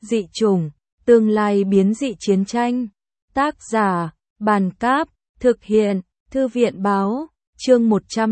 Dị chủng, tương lai biến dị chiến tranh. Tác giả, Bàn Cáp, thực hiện, Thư viện Báo, chương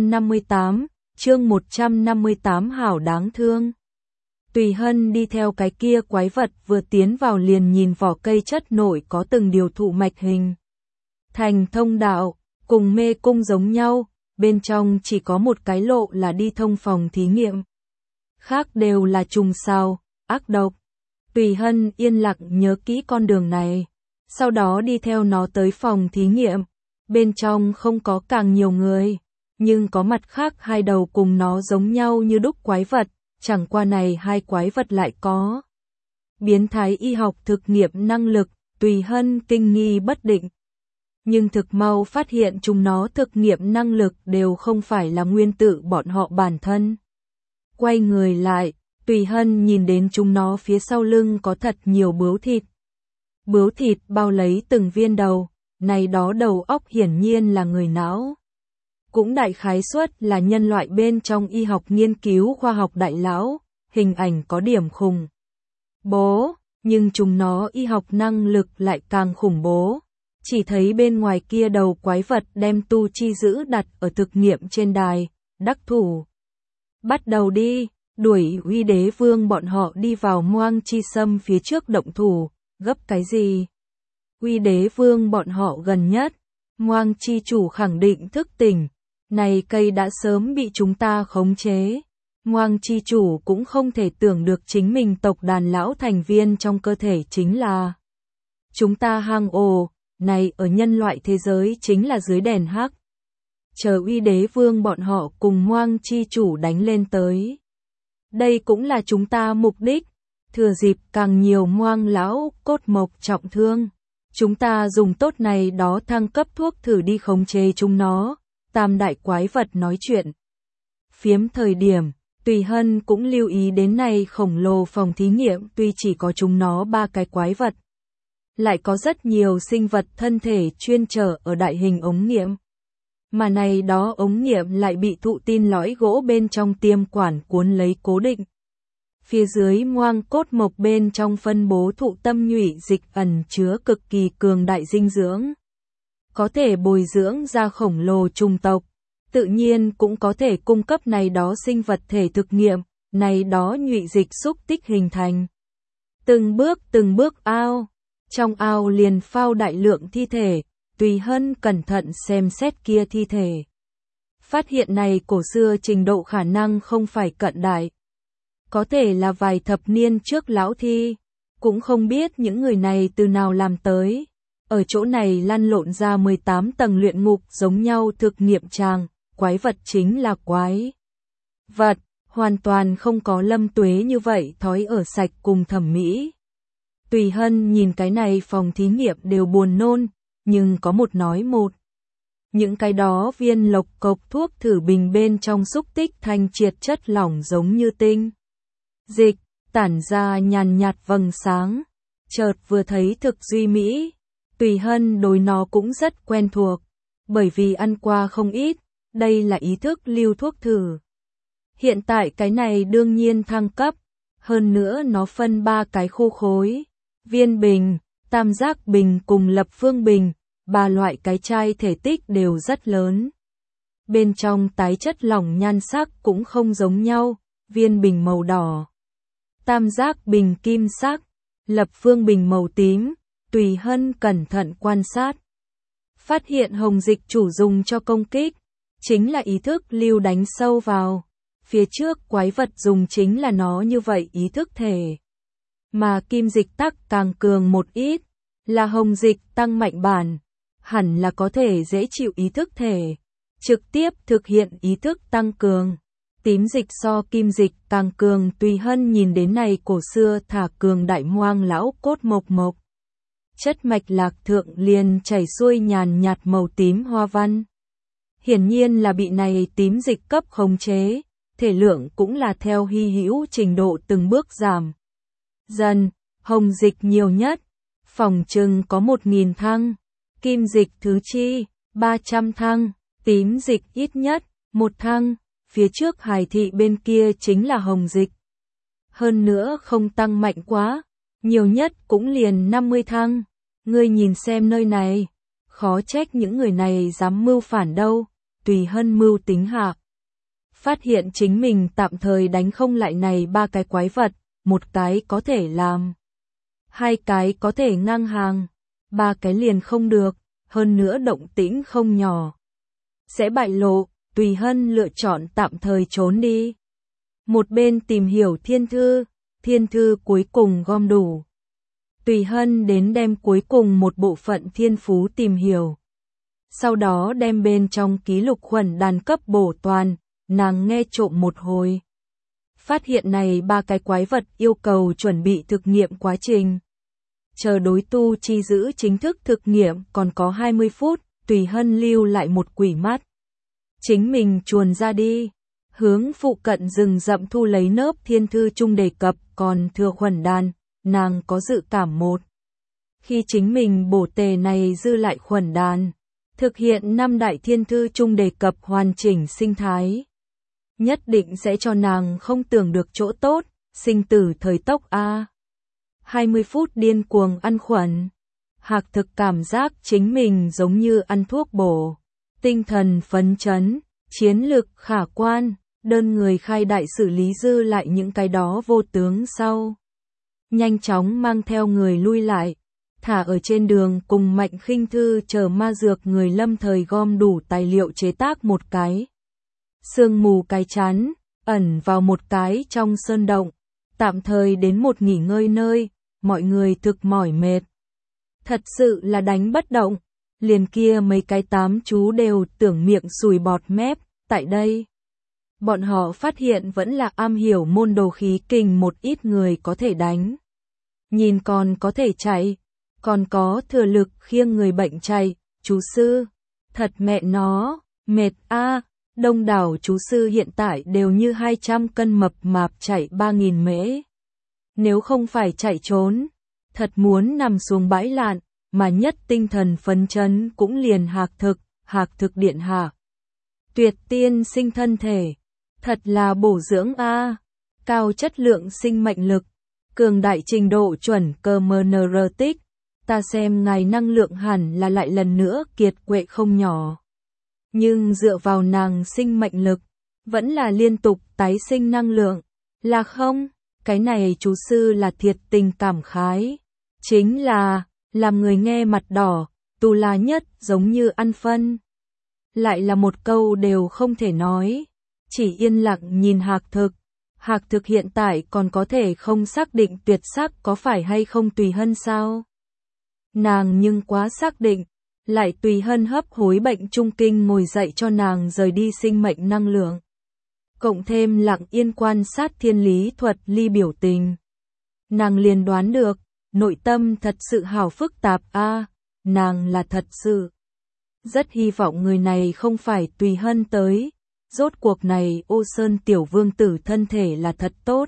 158 hảo đáng thương. Tùy Hân đi theo cái kia quái vật vừa tiến vào liền nhìn vỏ cây chất nổi có từng điều thụ mạch hình thành thông đạo, cùng mê cung giống nhau, bên trong chỉ có một cái lộ là đi thông phòng thí nghiệm. Khác đều là trùng sao, ác độc. Tùy Hân yên lặng nhớ kỹ con đường này, sau đó đi theo nó tới phòng thí nghiệm. Bên trong không có càng nhiều người, nhưng có mặt khác hai đầu cùng nó giống nhau như đúc quái vật, chẳng qua này hai quái vật lại có biến thái y học thực nghiệm năng lực. Tùy Hân kinh nghi bất định, nhưng thực mau phát hiện chúng nó thực nghiệm năng lực đều không phải là nguyên tử bọn họ bản thân. Quay người lại, Tùy Hân nhìn đến chúng nó phía sau lưng có thật nhiều bướu thịt. Bướu thịt bao lấy từng viên đầu, này đó đầu óc hiển nhiên là người não. Cũng đại khái suất là nhân loại bên trong y học nghiên cứu khoa học đại lão, hình ảnh có điểm khủng bố, nhưng chúng nó y học năng lực lại càng khủng bố. Chỉ thấy bên ngoài kia đầu quái vật đem tu chi giữ đặt ở thực nghiệm trên đài, đắc thủ. Bắt đầu đi, đuổi Uy Đế Vương bọn họ đi vào Moang Chi Sâm phía trước động thủ, gấp cái gì? Uy Đế Vương bọn họ gần nhất, Moang Chi chủ khẳng định thức tỉnh, này cây đã sớm bị chúng ta khống chế. Moang Chi chủ cũng không thể tưởng được chính mình tộc đàn lão thành viên trong cơ thể chính là chúng ta hang ổ, này ở nhân loại thế giới chính là dưới đèn hắc. Chờ Uy Đế Vương bọn họ cùng Moang Chi chủ đánh lên tới. Đây cũng là chúng ta mục đích, thừa dịp càng nhiều Moang lão cốt mộc trọng thương. Chúng ta dùng tốt này đó thăng cấp thuốc thử đi khống chế chúng nó. Tam đại quái vật nói chuyện phiếm thời điểm, Tùy Hân cũng lưu ý đến này khổng lồ phòng thí nghiệm tuy chỉ có chúng nó 3 cái quái vật. Lại có rất nhiều sinh vật thân thể chuyên trở ở đại hình ống nghiệm. Mà này đó ống nghiệm lại bị thụ tin lõi gỗ bên trong tiêm quản cuốn lấy cố định. Phía dưới moang cốt mộc bên trong phân bố thụ tâm nhụy dịch ẩn chứa cực kỳ cường đại dinh dưỡng. Có thể bồi dưỡng ra khổng lồ trùng tộc, tự nhiên cũng có thể cung cấp này đó sinh vật thể thực nghiệm, này đó nhụy dịch xúc tích hình thành. Từng bước ao, trong ao liền phao đại lượng thi thể, Tùy Hân cẩn thận xem xét kia thi thể. Phát hiện này cổ xưa trình độ khả năng không phải cận đại. Có thể là vài thập niên trước lão thi, cũng không biết những người này từ nào làm tới. Ở chỗ này lăn lộn ra 18 tầng luyện ngục giống nhau thực nghiệm tràng, quái vật chính là quái vật, hoàn toàn không có Lâm Tuế như vậy thói ở sạch cùng thẩm mỹ. Tùy Hân nhìn cái này phòng thí nghiệm đều buồn nôn, nhưng có một nói một. Những cái đó viên lộc cộc thuốc thử bình bên trong xúc tích thanh triệt chất lỏng giống như tinh dịch, tản ra nhàn nhạt vầng sáng. Chợt vừa thấy thực duy mỹ, Tùy Hân đối nó cũng rất quen thuộc, bởi vì ăn qua không ít, đây là ý thức lưu thuốc thử. Hiện tại cái này đương nhiên thăng cấp, hơn nữa nó phân 3 cái khu khối, viên bình, tam giác bình cùng lập phương bình, 3 loại cái chai thể tích đều rất lớn. Bên trong tái chất lỏng nhan sắc cũng không giống nhau, viên bình màu đỏ, tam giác bình kim sắc, lập phương bình màu tím. Tùy Hân cẩn thận quan sát, phát hiện hồng dịch chủ dùng cho công kích, chính là ý thức lưu đánh sâu vào. Phía trước quái vật dùng chính là nó như vậy ý thức thể. Mà kim dịch tắc càng cường một ít, là hồng dịch tăng mạnh bản, hẳn là có thể dễ chịu ý thức thể, trực tiếp thực hiện ý thức tăng cường. Tím dịch so kim dịch càng cường. Tùy Hân nhìn đến này cổ xưa thả cường đại moang lão cốt mộc. Chất mạch lạc thượng liền chảy xuôi nhàn nhạt màu tím hoa văn. Hiển nhiên là bị này tím dịch cấp khống chế, thể lượng cũng là theo hy hữu trình độ từng bước giảm. Dần, hồng dịch nhiều nhất, phòng chừng có 1000 thăng, kim dịch thứ chi, 300 thăng, tím dịch ít nhất, 1 thăng, phía trước Hải thị bên kia chính là hồng dịch. Hơn nữa không tăng mạnh quá, Nhiều nhất cũng liền 50 thăng. Ngươi nhìn xem nơi này, khó trách những người này dám mưu phản đâu. Tùy Hân mưu tính hạ. Phát hiện chính mình tạm thời đánh không lại này 3 cái quái vật, một cái có thể làm, 2 cái có thể ngang hàng, 3 cái liền không được, hơn nữa động tĩnh không nhỏ. Sẽ bại lộ, Tùy Hân lựa chọn tạm thời trốn đi. Một bên tìm hiểu thiên thư cuối cùng gom đủ. Tùy Hân đến đem cuối cùng một bộ phận thiên phú tìm hiểu. Sau đó đem bên trong ký lục khuẩn đàn cấp bổ toàn, nàng nghe trộm một hồi. Phát hiện này 3 cái quái vật yêu cầu chuẩn bị thực nghiệm quá trình. Chờ đối tu chi giữ chính thức thực nghiệm còn có 20 phút, Tùy Hân lưu lại một quỷ mắt. Chính mình chuồn ra đi, hướng phụ cận rừng rậm thu lấy nớp thiên thư chung đề cập còn thừa khuẩn đàn, nàng có dự cảm một. Khi chính mình bổ tề này dư lại khuẩn đàn, thực hiện 5 đại thiên thư chung đề cập hoàn chỉnh sinh thái. Nhất định sẽ cho nàng không tưởng được chỗ tốt, sinh tử thời tốc a. 20 phút điên cuồng ăn khuẩn. Hạc thực cảm giác chính mình giống như ăn thuốc bổ. Tinh thần phấn chấn, chiến lực khả quan, đơn người khai đại xử lý dư lại những cái đó vô tướng sau. Nhanh chóng mang theo người lui lại, thả ở trên đường cùng Mạnh Khinh Thư chờ ma dược người lâm thời gom đủ tài liệu chế tác một cái. Sương mù cái chắn, ẩn vào một cái trong sơn động, tạm thời đến một nghỉ ngơi nơi, mọi người thực mỏi mệt. Thật sự là đánh bất động, liền kia mấy cái 8 chú đều tưởng miệng sùi bọt mép, tại đây. Bọn họ phát hiện vẫn là am hiểu môn đồ khí kình một ít người có thể đánh. Nhìn còn có thể chạy, còn có thừa lực khiêng người bệnh chạy, chú sư. Thật mẹ nó, mệt a. Đông đảo chú sư hiện tại đều như 200 cân mập mạp chạy 3.000 mễ. Nếu không phải chạy trốn, thật muốn nằm xuống bãi lạn, mà nhất tinh thần phấn chấn cũng liền hạc thực điện hạ. Tuyệt tiên sinh thân thể, thật là bổ dưỡng a, cao chất lượng sinh mệnh lực, cường đại trình độ chuẩn cơ tích, ta xem ngài năng lượng hẳn là lại lần nữa kiệt quệ không nhỏ. Nhưng dựa vào nàng sinh mệnh lực, vẫn là liên tục tái sinh năng lượng, là không? Cái này chú sư là thiệt tình cảm khái. Chính là, làm người nghe mặt đỏ, tu la nhất giống như ăn phân. Lại là một câu đều không thể nói, chỉ yên lặng nhìn Hạc thực hiện tại còn có thể không xác định tuyệt sắc có phải hay không Tùy Hân sao? Nàng nhưng quá xác định. Lại Tùy Hân hấp hối bệnh trung kinh ngồi dậy cho nàng rời đi sinh mệnh năng lượng. Cộng thêm lặng yên quan sát thiên lý thuật ly biểu tình. Nàng liền đoán được, nội tâm thật sự hào phức tạp a, nàng là thật sự. Rất hy vọng người này không phải Tùy Hân tới, rốt cuộc này Ô Sơn tiểu vương tử thân thể là thật tốt.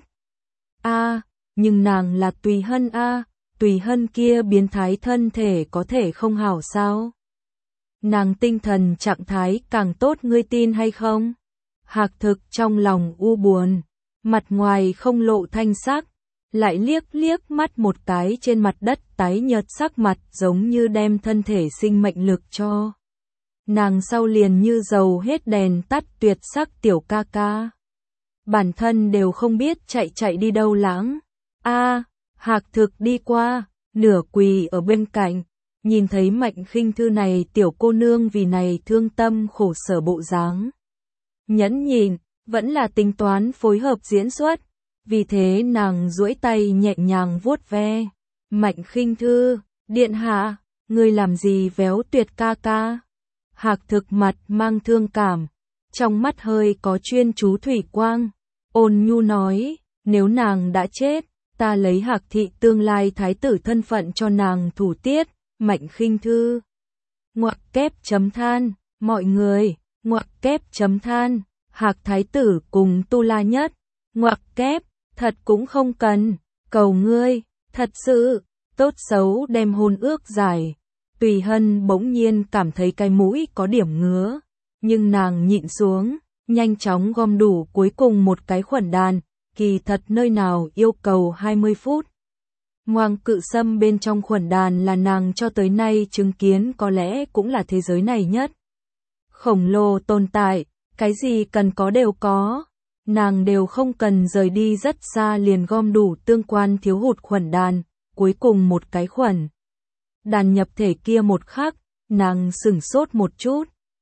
A, nhưng nàng là Tùy Hân a. Tùy Hân kia biến thái thân thể có thể không hảo sao? Nàng tinh thần trạng thái càng tốt ngươi tin hay không? Hạc thực trong lòng u buồn, mặt ngoài không lộ thanh sắc, lại liếc mắt một cái trên mặt đất tái nhợt sắc mặt giống như đem thân thể sinh mệnh lực cho. Nàng sau liền như dầu hết đèn tắt tuyệt sắc tiểu ca ca. Bản thân đều không biết chạy đi đâu lãng. A, Hạc thực đi qua, nửa quỳ ở bên cạnh, nhìn thấy Mạnh Khinh Thư này tiểu cô nương vì này thương tâm khổ sở bộ dáng. Nhẫn nhịn, vẫn là tính toán phối hợp diễn xuất, vì thế nàng duỗi tay nhẹ nhàng vuốt ve. Mạnh Khinh Thư, điện hạ, ngươi làm gì véo tuyệt ca ca? Hạc thực mặt mang thương cảm, trong mắt hơi có chuyên chú thủy quang, ôn nhu nói, nếu nàng đã chết, ta lấy Hạc thị tương lai thái tử thân phận cho nàng thủ tiết. Mạnh Khinh Thư. Ngoặc kép chấm than, mọi người, ngoặc kép chấm than, Hạc thái tử cùng tu la nhất, ngoặc kép, thật cũng không cần, cầu ngươi, thật sự, tốt xấu đem hôn ước giải. Tùy Hân bỗng nhiên cảm thấy cái mũi có điểm ngứa, nhưng nàng nhịn xuống, nhanh chóng gom đủ cuối cùng một cái khuẩn đàn, kỳ thật nơi nào yêu cầu 20 phút. Ngoang cự sâm bên trong khuẩn đàn là nàng cho tới nay chứng kiến có lẽ cũng là thế giới này nhất. Khổng lồ tồn tại, cái gì cần có đều có. Nàng đều không cần rời đi rất xa liền gom đủ tương quan thiếu hụt khuẩn đàn, cuối cùng một cái khuẩn đàn nhập thể kia một khắc, nàng sửng sốt một chút.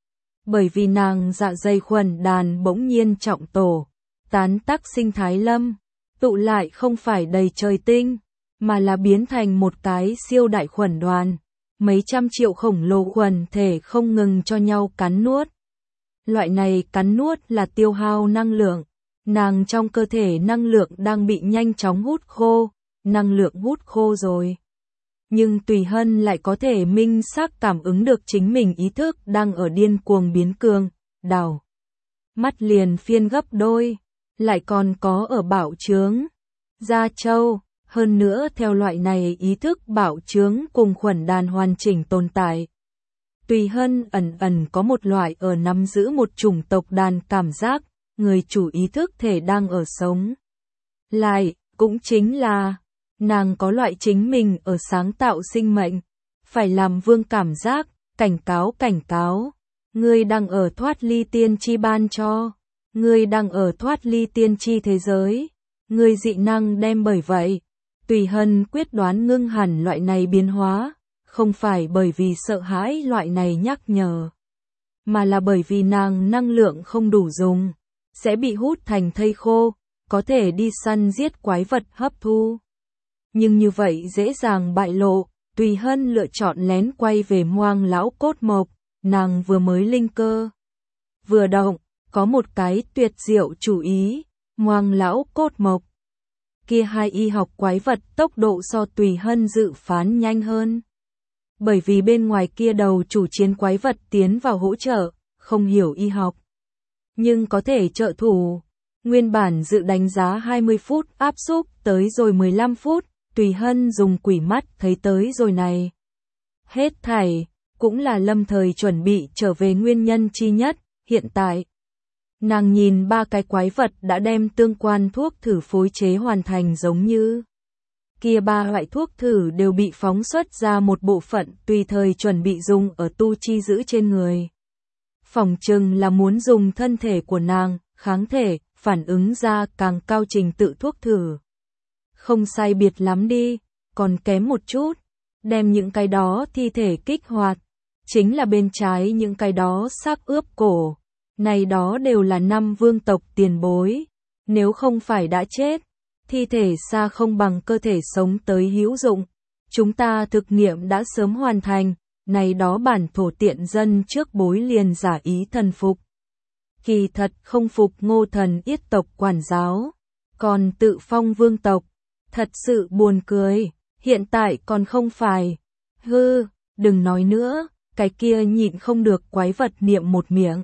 Bởi vì nàng dạ dày khuẩn đàn bỗng nhiên trọng tổ, tán tắc sinh thái lâm, tụ lại không phải đầy trời tinh, mà là biến thành một cái siêu đại khuẩn đoàn, mấy trăm triệu khổng lồ khuẩn thể không ngừng cho nhau cắn nuốt. Loại này cắn nuốt là tiêu hao năng lượng, nàng trong cơ thể năng lượng đang bị nhanh chóng hút khô, năng lượng hút khô rồi. Nhưng Tùy Hân lại có thể minh xác cảm ứng được chính mình ý thức đang ở điên cuồng biến cường, đảo mắt liền phiên gấp đôi, lại còn có ở bạo trướng, Gia Châu, hơn nữa theo loại này ý thức bạo trướng cùng khuẩn đàn hoàn chỉnh tồn tại. Tùy Hân ẩn ẩn có một loại ở nắm giữ một chủng tộc đàn cảm giác, người chủ ý thức thể đang ở sống. Lại, cũng chính là, nàng có loại chính mình ở sáng tạo sinh mệnh, phải làm vương cảm giác, cảnh cáo, ngươi đang ở thoát ly tiên tri ban cho, ngươi đang ở thoát ly tiên tri thế giới, ngươi dị năng đem bởi vậy. Tùy Hân quyết đoán ngưng hẳn loại này biến hóa, không phải bởi vì sợ hãi loại này nhắc nhở, mà là bởi vì nàng năng lượng không đủ dùng, sẽ bị hút thành thây khô, có thể đi săn giết quái vật hấp thu. Nhưng như vậy dễ dàng bại lộ, Tùy Hân lựa chọn lén quay về Ngoang lão cốt mộc, nàng vừa mới linh cơ vừa động, có một cái tuyệt diệu chủ ý, Ngoang lão cốt mộc. Kia hai y học quái vật tốc độ so Tùy Hân dự phán nhanh hơn. Bởi vì bên ngoài kia đầu chủ chiến quái vật tiến vào hỗ trợ, không hiểu y học, nhưng có thể trợ thủ. Nguyên bản dự đánh giá 20 phút áp xúc tới rồi 15 phút, Tùy Hân dùng quỷ mắt thấy tới rồi này. Hết thảy, cũng là lâm thời chuẩn bị trở về nguyên nhân chi nhất, hiện tại. Nàng nhìn ba cái quái vật đã đem tương quan thuốc thử phối chế hoàn thành giống như. Kia ba loại thuốc thử đều bị phóng xuất ra một bộ phận tùy thời chuẩn bị dùng ở tu chi giữ trên người. Phỏng chừng là muốn dùng thân thể của nàng, kháng thể, phản ứng ra càng cao trình tự thuốc thử. Không sai biệt lắm đi, còn kém một chút, đem những cái đó thi thể kích hoạt, chính là bên trái những cái đó xác ướp cổ. Này đó đều là năm vương tộc tiền bối, nếu không phải đã chết, thi thể xa không bằng cơ thể sống tới hữu dụng. Chúng ta thực nghiệm đã sớm hoàn thành, này đó bản thổ tiện dân trước bối liền giả ý thần phục. Kỳ thật không phục Ngô Thần Yết tộc quản giáo, còn tự phong vương tộc, thật sự buồn cười, hiện tại còn không phải. Hư, đừng nói nữa, cái kia nhịn không được quái vật niệm một miệng.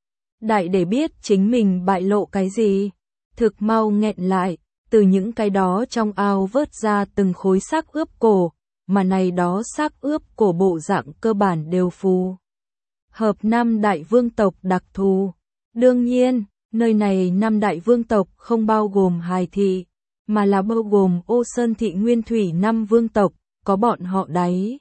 Đại để biết chính mình bại lộ cái gì, thực mau nghẹn lại, từ những cái đó trong ao vớt ra từng khối xác ướp cổ, mà này đó xác ướp cổ bộ dạng cơ bản đều phù hợp năm đại vương tộc đặc thù. Đương nhiên, nơi này năm đại vương tộc không bao gồm Hài thị, mà là bao gồm Ô Sơn thị Nguyên Thủy năm vương tộc, có bọn họ đấy.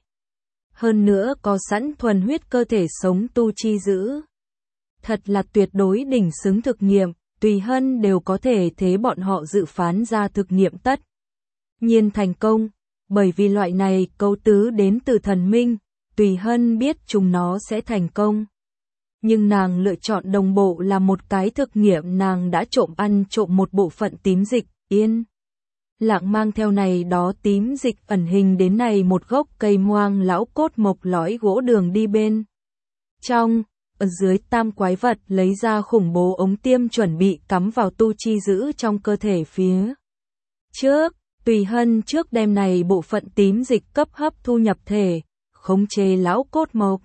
Hơn nữa có sẵn thuần huyết cơ thể sống tu chi giữ. Thật là tuyệt đối đỉnh xứng thực nghiệm, Tùy Hân đều có thể thế bọn họ dự phán ra thực nghiệm tất nhiên thành công, bởi vì loại này cấu tứ đến từ thần minh, Tùy Hân biết chúng nó sẽ thành công. Nhưng nàng lựa chọn đồng bộ là một cái thực nghiệm, nàng đã trộm ăn trộm một bộ phận tím dịch, yên lặng mang theo này đó tím dịch ẩn hình đến này một gốc cây Ngoang lão cốt mộc lõi gỗ đường đi bên trong. Ở dưới tam quái vật lấy ra khủng bố ống tiêm chuẩn bị cắm vào tu chi giữ trong cơ thể phía trước. Tùy Hân trước đem này bộ phận tím dịch cấp hấp thu nhập thể, khống chế lão cốt mộc,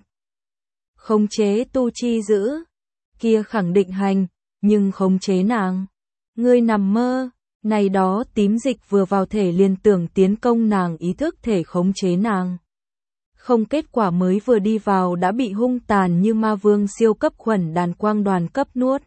khống chế tu chi giữ, kia khẳng định hành, nhưng khống chế nàng. Ngươi nằm mơ, này đó tím dịch vừa vào thể liền tưởng tiến công nàng, ý thức thể khống chế nàng. Không, kết quả mới vừa đi vào đã bị hung tàn như ma vương siêu cấp khuẩn đàn quang đoàn cấp nuốt.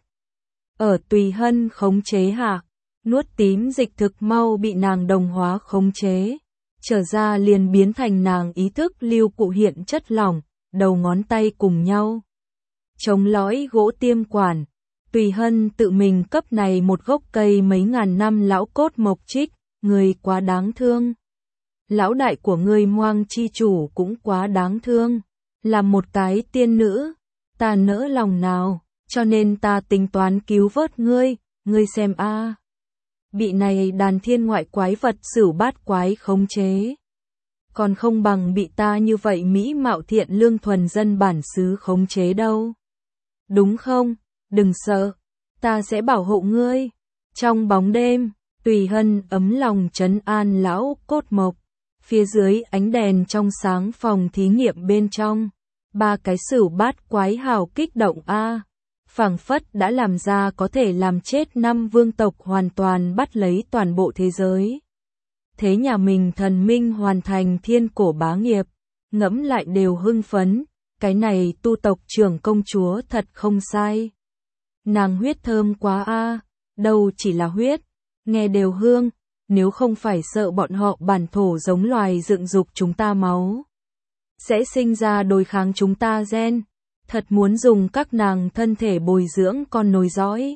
Ở Tùy Hân khống chế hạ, nuốt tím dịch thực mau bị nàng đồng hóa khống chế. trở ra liền biến thành nàng ý thức lưu cụ hiện chất lỏng, đầu ngón tay cùng nhau. Chống lõi gỗ tiêm quản, Tùy Hân tự mình cấp này một gốc cây mấy ngàn năm lão cốt mộc trích, người quá đáng thương. Lão đại của ngươi Moang chi chủ cũng quá đáng thương, là một cái tiên nữ, ta nỡ lòng nào, cho nên ta tính toán cứu vớt ngươi, ngươi xem a. Bị này đàn thiên ngoại quái vật Sửu Bát quái khống chế. Còn không bằng bị ta như vậy mỹ mạo thiện lương thuần dân bản xứ khống chế đâu. Đúng không? Đừng sợ, ta sẽ bảo hộ ngươi. Trong bóng đêm, Tùy Hân ấm lòng trấn an lão cốt mộc. Phía dưới ánh đèn trong sáng phòng thí nghiệm bên trong, ba cái Sửu Bát quái hào kích động a, phảng phất đã làm ra có thể làm chết 5 vương tộc hoàn toàn bắt lấy toàn bộ thế giới. Thế nhà mình thần minh hoàn thành thiên cổ bá nghiệp, ngẫm lại đều hưng phấn, cái này tu tộc trưởng công chúa thật không sai. Nàng huyết thơm quá a, đâu chỉ là huyết, nghe đều hương, nếu không phải sợ bọn họ bản thổ giống loài dựng dục chúng ta máu, sẽ sinh ra đối kháng chúng ta gen, thật muốn dùng các nàng thân thể bồi dưỡng con nối dõi.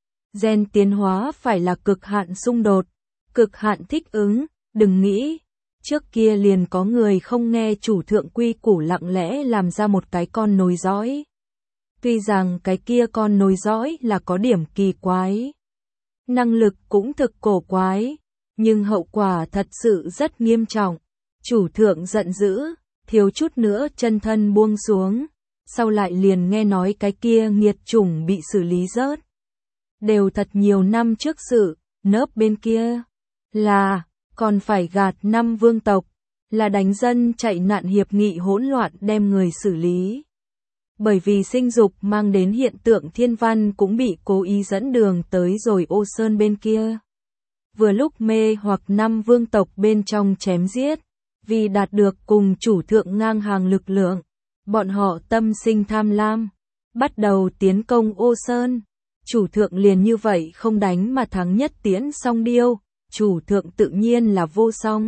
Gen tiến hóa phải là cực hạn xung đột, cực hạn thích ứng, đừng nghĩ, trước kia liền có người không nghe chủ thượng quy củ lặng lẽ làm ra một cái con nối dõi. Tuy rằng cái kia con nối dõi là có điểm kỳ quái, năng lực cũng thực cổ quái, nhưng hậu quả thật sự rất nghiêm trọng. Chủ thượng giận dữ, thiếu chút nữa chân thân buông xuống, sau lại liền nghe nói cái kia nghiệt chủng bị xử lý rớt. Đều thật nhiều năm trước sự, nớp bên kia là còn phải gạt 5 vương tộc, là đánh dân chạy nạn hiệp nghị hỗn loạn đem người xử lý. Bởi vì sinh dục mang đến hiện tượng thiên văn cũng bị cố ý dẫn đường tới rồi Ô Sơn bên kia. Vừa lúc mê hoặc 5 vương tộc bên trong chém giết, vì đạt được cùng chủ thượng ngang hàng lực lượng, bọn họ tâm sinh tham lam, bắt đầu tiến công Ô Sơn. Chủ thượng liền như vậy không đánh mà thắng nhất tiễn song điêu, chủ thượng tự nhiên là vô song.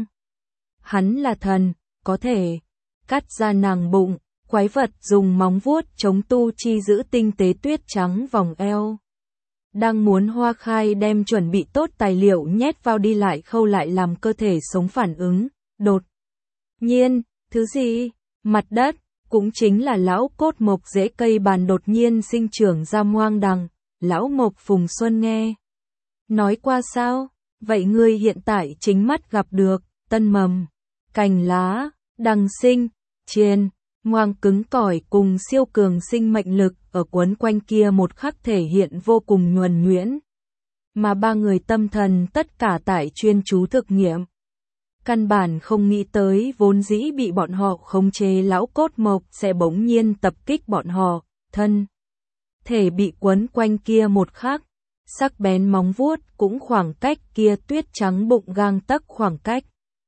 Hắn là thần, có thể cắt ra nàng bụng, quái vật dùng móng vuốt chống tu chi giữ tinh tế tuyết trắng vòng eo. Đang muốn Hoa Khai đem chuẩn bị tốt tài liệu nhét vào đi lại khâu lại làm cơ thể sống phản ứng, đột nhiên, thứ gì? Mặt đất, cũng chính là lão cốt mộc rễ cây bàn đột nhiên sinh trưởng ra moang đằng, lão mộc Phùng Xuân nghe. Nói qua sao? Vậy ngươi hiện tại chính mắt gặp được, tân mầm, cành lá, đằng sinh, chiên, moang cứng cỏi cùng siêu cường sinh mệnh lực ở quấn quanh kia một khắc thể hiện vô cùng nhuần nhuyễn. Mà ba người tâm thần tất cả tại chuyên chú thực nghiệm. Căn bản không nghĩ tới vốn dĩ bị bọn họ khống chế lão cốt mộc sẽ bỗng nhiên tập kích bọn họ, thân thể bị quấn quanh kia một khắc, sắc bén móng vuốt cũng khoảng cách kia tuyết trắng bụng gang tấc khoảng cách.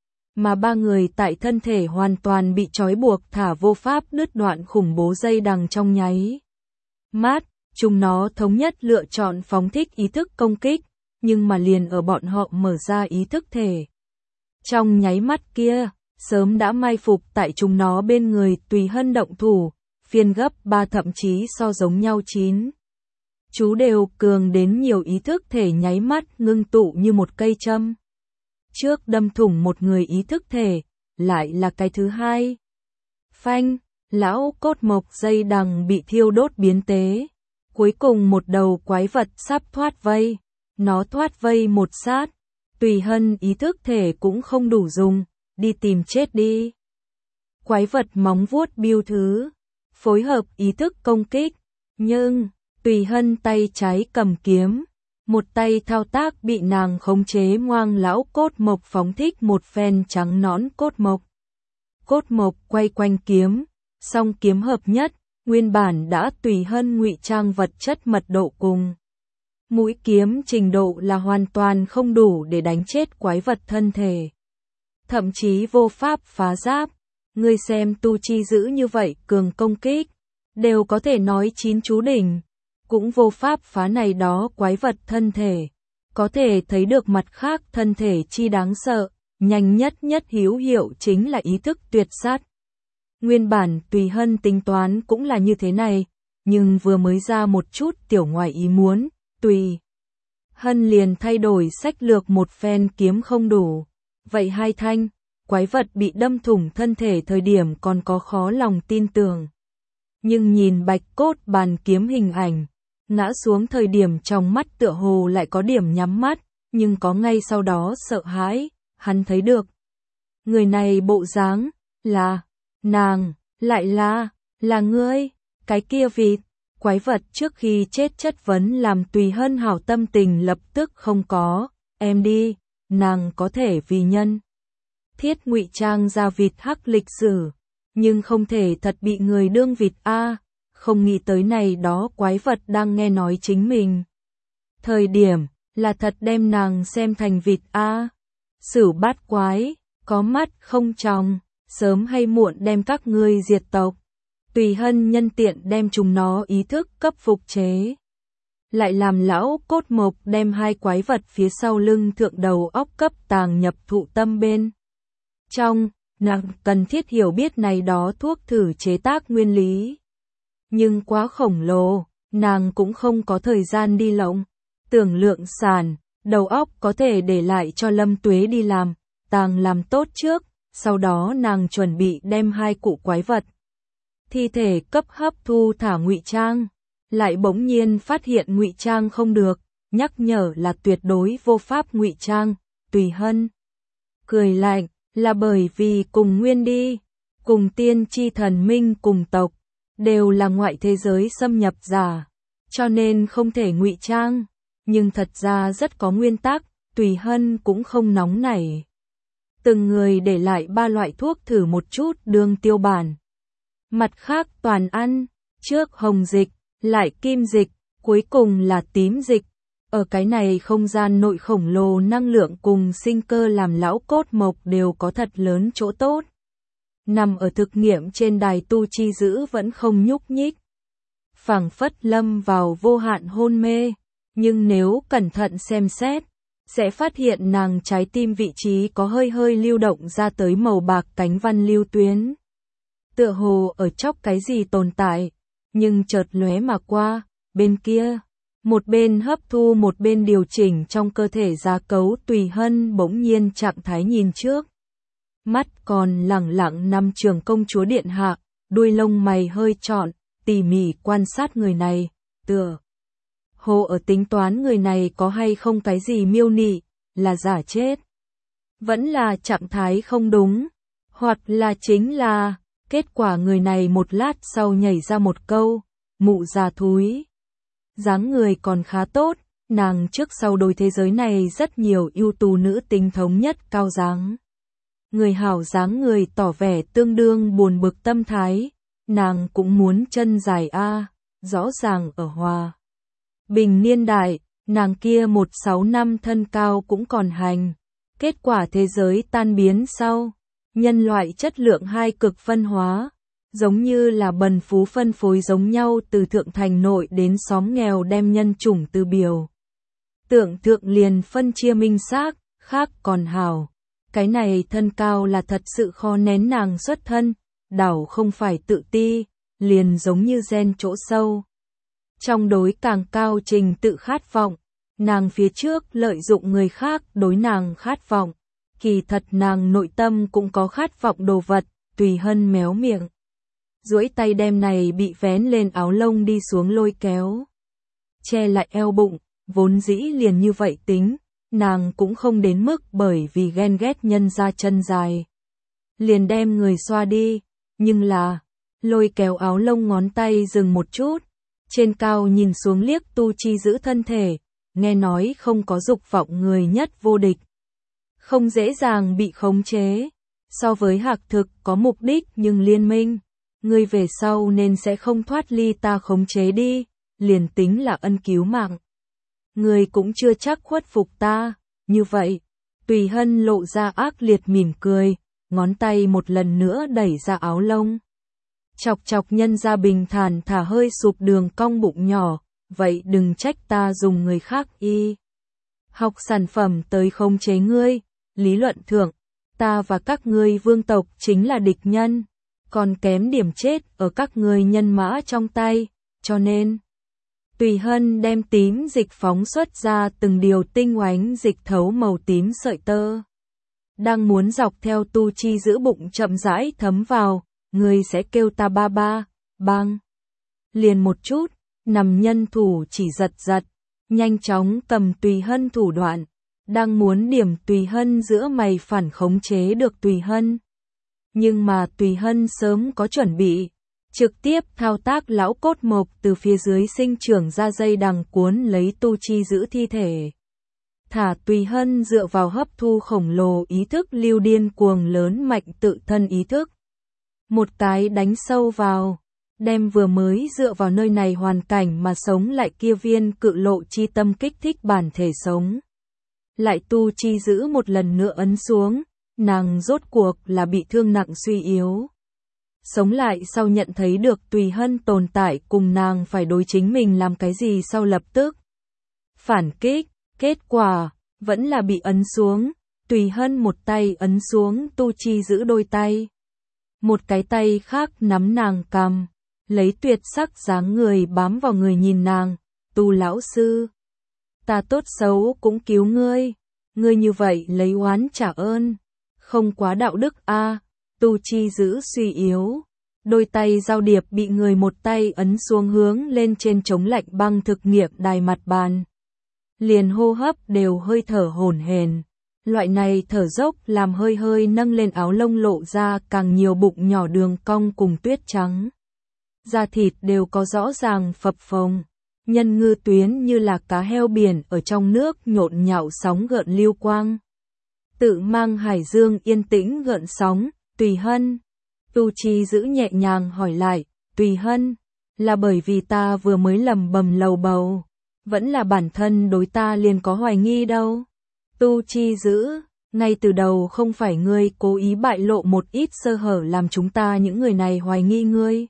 Mà ba người tại thân thể hoàn toàn bị trói buộc thả vô pháp đứt đoạn khủng bố dây đằng trong nháy mắt, chúng nó thống nhất lựa chọn phóng thích ý thức công kích, nhưng mà liền ở bọn họ mở ra ý thức thể. Trong nháy mắt kia, sớm đã mai phục tại chúng nó bên người Tùy Hân động thủ, phiên gấp 3 thậm chí so giống nhau 9. Chú đều cường đến nhiều ý thức thể nháy mắt ngưng tụ như một cây châm. Trước đâm thủng một người ý thức thể, lại là cái thứ hai. Phanh, lão cốt mộc dây đằng bị thiêu đốt biến tế. Cuối cùng một đầu quái vật sắp thoát vây. Nó thoát vây một sát. Tùy Hân ý thức thể cũng không đủ dùng, đi tìm chết đi. Quái vật móng vuốt biêu thứ, phối hợp ý thức công kích. Nhưng, Tùy Hân tay trái cầm kiếm. Một tay thao tác bị nàng khống chế ngoang lão cốt mộc phóng thích một phen trắng nõn cốt mộc. Cốt mộc quay quanh kiếm, song kiếm hợp nhất, nguyên bản đã Tùy Hân ngụy trang vật chất mật độ cùng. Mũi kiếm trình độ là hoàn toàn không đủ để đánh chết quái vật thân thể. Thậm chí vô pháp phá giáp, ngươi xem tu chi giữ như vậy cường công kích, đều có thể nói 9 chú đỉnh. Cũng vô pháp phá này đó quái vật thân thể, có thể thấy được mặt khác thân thể chi đáng sợ, nhanh nhất hữu hiệu chính là ý thức tuyệt sát. Nguyên bản Tùy Hân tính toán cũng là như thế này, nhưng vừa mới ra một chút tiểu ngoài ý muốn, Tùy Hân liền thay đổi sách lược một phen kiếm không đủ. Vậy hai thanh, quái vật bị đâm thủng thân thể thời điểm còn có khó lòng tin tưởng. Nhưng nhìn bạch cốt bàn kiếm hình ảnh, ngã xuống thời điểm trong mắt tựa hồ lại có điểm nhắm mắt, nhưng có ngay sau đó sợ hãi, hắn thấy được. Người này bộ dáng, là, nàng, lại là ngươi, cái kia vịt. Quái vật trước khi chết chất vấn làm Tùy Hân hảo tâm tình lập tức không có, em đi, nàng có thể vì nhân thiết ngụy trang ra vịt hắc lịch sử, nhưng không thể thật bị người đương vịt a, không nghĩ tới này đó quái vật đang nghe nói chính mình. Thời điểm, là thật đem nàng xem thành vịt a. Sử bát quái, có mắt không tròng, sớm hay muộn đem các ngươi diệt tộc. Tùy Hân nhân tiện đem chúng nó ý thức cấp phục chế. Lại làm lão cốt mộc đem hai quái vật phía sau lưng thượng đầu óc cấp tàng nhập thụ tâm bên trong, nàng cần thiết hiểu biết này đó thuốc thử chế tác nguyên lý. Nhưng quá khổng lồ, nàng cũng không có thời gian đi lộng, tưởng lượng sản, đầu óc có thể để lại cho Lâm Tuế đi làm, tàng làm tốt trước, sau đó nàng chuẩn bị đem hai cụ quái vật thi thể cấp hấp thu thả ngụy trang, lại bỗng nhiên phát hiện ngụy trang không được, nhắc nhở là tuyệt đối vô pháp ngụy trang. Tùy Hân cười lạnh, là bởi vì cùng nguyên đi, cùng tiên tri thần minh cùng tộc, đều là ngoại thế giới xâm nhập giả, cho nên không thể ngụy trang, nhưng thật ra rất có nguyên tắc, Tùy Hân cũng không nóng nảy. Từng người để lại 3 loại thuốc thử một chút đương tiêu bản. Mặt khác toàn ăn, trước hồng dịch, lại kim dịch, cuối cùng là tím dịch. Ở cái này không gian nội khổng lồ năng lượng cùng sinh cơ làm lão cốt mộc đều có thật lớn chỗ tốt. Nằm ở thực nghiệm trên đài tu chi giữ vẫn không nhúc nhích. Phảng phất lâm vào vô hạn hôn mê, nhưng nếu cẩn thận xem xét, sẽ phát hiện nàng trái tim vị trí có hơi hơi lưu động ra tới màu bạc cánh văn lưu tuyến. Tựa hồ ở chóc cái gì tồn tại, nhưng chợt lóe mà qua, bên kia, một bên hấp thu một bên điều chỉnh trong cơ thể gia cấu. Tùy Hân bỗng nhiên trạng thái nhìn trước. Mắt còn lẳng lặng nằm Trường công chúa điện hạ, đuôi lông mày hơi trọn, tỉ mỉ quan sát người này, tựa hồ ở tính toán người này có hay không cái gì miêu nị, là giả chết, vẫn là trạng thái không đúng, hoặc là chính là. Kết quả người này một lát sau nhảy ra một câu, mụ già thúi. Dáng người còn khá tốt, nàng trước sau đối thế giới này rất nhiều ưu tú nữ tính thống nhất cao dáng. Người hảo dáng người tỏ vẻ tương đương buồn bực tâm thái, nàng cũng muốn chân dài a, rõ ràng ở Hòa Bình niên đại, nàng kia 16 năm thân cao cũng còn hành. Kết quả thế giới tan biến sau. Nhân loại chất lượng hai cực phân hóa, giống như là bần phú phân phối giống nhau từ thượng thành nội đến xóm nghèo đem nhân chủng từ biểu. Tưởng thượng liền phân chia minh xác, khác còn hảo. Cái này thân cao là thật sự khó nén nàng xuất thân, đảo không phải tự ti, liền giống như gen chỗ sâu. Trong đối càng cao trình tự khát vọng, nàng phía trước lợi dụng người khác đối nàng khát vọng. Kỳ thật nàng nội tâm cũng có khát vọng đồ vật. Tùy Hân méo miệng, duỗi tay đem này bị vén lên áo lông đi xuống lôi kéo, che lại eo bụng, vốn dĩ liền như vậy tính, nàng cũng không đến mức bởi vì ghen ghét nhân ra chân dài, liền đem người xoa đi, nhưng là, lôi kéo áo lông ngón tay dừng một chút, trên cao nhìn xuống liếc tu chi giữ thân thể, nghe nói không có dục vọng người nhất vô địch. Không dễ dàng bị khống chế, so với hạc thực có mục đích nhưng liên minh, ngươi về sau nên sẽ không thoát ly ta khống chế đi, liền tính là ân cứu mạng. Ngươi cũng chưa chắc khuất phục ta, như vậy, Tùy Hân lộ ra ác liệt mỉm cười, ngón tay một lần nữa đẩy ra áo lông. Chọc chọc nhân ra bình thản thả hơi sụp đường cong bụng nhỏ, vậy đừng trách ta dùng người khác y học sản phẩm tới khống chế ngươi. Lý luận thượng, ta và các ngươi vương tộc chính là địch nhân, còn kém điểm chết ở các ngươi nhân mã trong tay, cho nên Tùy Hân đem tím dịch phóng xuất ra từng điều tinh oánh dịch thấu màu tím sợi tơ. Đang muốn dọc theo tu chi giữ bụng chậm rãi thấm vào, ngươi sẽ kêu ta ba ba, bang. Liền một chút, nằm nhân thủ chỉ giật giật, nhanh chóng cầm Tùy Hân thủ đoạn, đang muốn điểm Tùy Hân giữa mày phản khống chế được Tùy Hân. Nhưng mà Tùy Hân sớm có chuẩn bị, trực tiếp thao tác lão cốt mộc từ phía dưới sinh trưởng ra dây đằng cuốn lấy tu chi giữ thi thể. Thả Tùy Hân dựa vào hấp thu khổng lồ ý thức lưu điên cuồng lớn mạnh tự thân ý thức. Một cái đánh sâu vào, đem vừa mới dựa vào nơi này hoàn cảnh mà sống lại kia viên cự lộ chi tâm kích thích bản thể sống. Lại tu chi giữ một lần nữa ấn xuống, nàng rốt cuộc là bị thương nặng suy yếu. Sống lại sau nhận thấy được Tùy Hân tồn tại cùng nàng phải đối chính mình làm cái gì sau lập tức phản kích, kết quả vẫn là bị ấn xuống. Tùy Hân một tay ấn xuống tu chi giữ đôi tay, một cái tay khác nắm nàng cằm, lấy tuyệt sắc dáng người bám vào người nhìn nàng. Tu lão sư, ta tốt xấu cũng cứu ngươi, ngươi như vậy lấy oán trả ơn, không quá đạo đức a. Tu chi giữ suy yếu, đôi tay giao điệp bị người một tay ấn xuống hướng lên trên chống lạnh băng thực nghiệm đài mặt bàn. Liền hô hấp đều hơi thở hổn hển. Loại này thở dốc làm hơi hơi nâng lên áo lông lộ ra càng nhiều bụng nhỏ đường cong cùng tuyết trắng. Da thịt đều có rõ ràng phập phồng, nhân ngư tuyến như là cá heo biển ở trong nước nhộn nhạo sóng gợn lưu quang. Tự mang hải dương yên tĩnh gợn sóng. Tùy Hân, tu chi giữ nhẹ nhàng hỏi lại, Tùy Hân, là bởi vì ta vừa mới lầm bầm lầu bầu, vẫn là bản thân đối ta liền có hoài nghi đâu. Tu chi giữ, ngay từ đầu không phải ngươi cố ý bại lộ một ít sơ hở làm chúng ta những người này hoài nghi ngươi.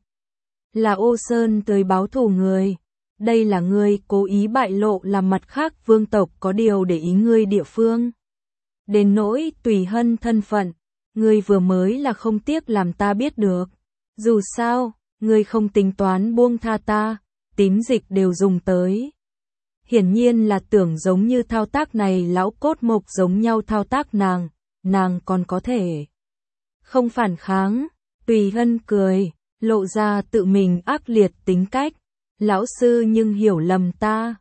Là Ô Sơn tới báo thù người, đây là ngươi cố ý bại lộ làm mặt khác vương tộc có điều để ý ngươi địa phương. Đến nỗi Tùy Hân thân phận, ngươi vừa mới là không tiếc làm ta biết được. Dù sao, ngươi không tính toán buông tha ta, tím dịch đều dùng tới. Hiển nhiên là tưởng giống như thao tác này lão cốt mộc giống nhau thao tác nàng còn có thể không phản kháng. Tùy Hân cười, lộ ra tự mình ác liệt tính cách. Lão sư nhưng hiểu lầm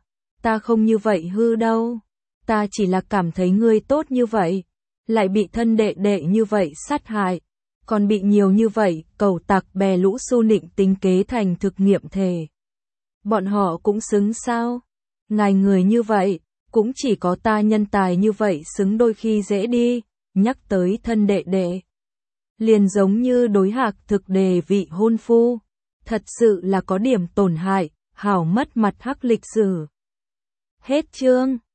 ta không như vậy hư đâu. Ta chỉ là cảm thấy ngươi tốt như vậy, lại bị thân đệ đệ như vậy sát hại, còn bị nhiều như vậy cẩu tặc bè lũ su nịnh tính kế thành thực nghiệm thể. Bọn họ cũng xứng sao? Ngài người như vậy, cũng chỉ có ta nhân tài như vậy xứng đôi khi dễ đi. Nhắc tới thân đệ đệ, liền giống như đối hạc thực đề vị hôn phu, thật sự là có điểm tổn hại, hảo mất mặt hắc lịch sử. Hết chương.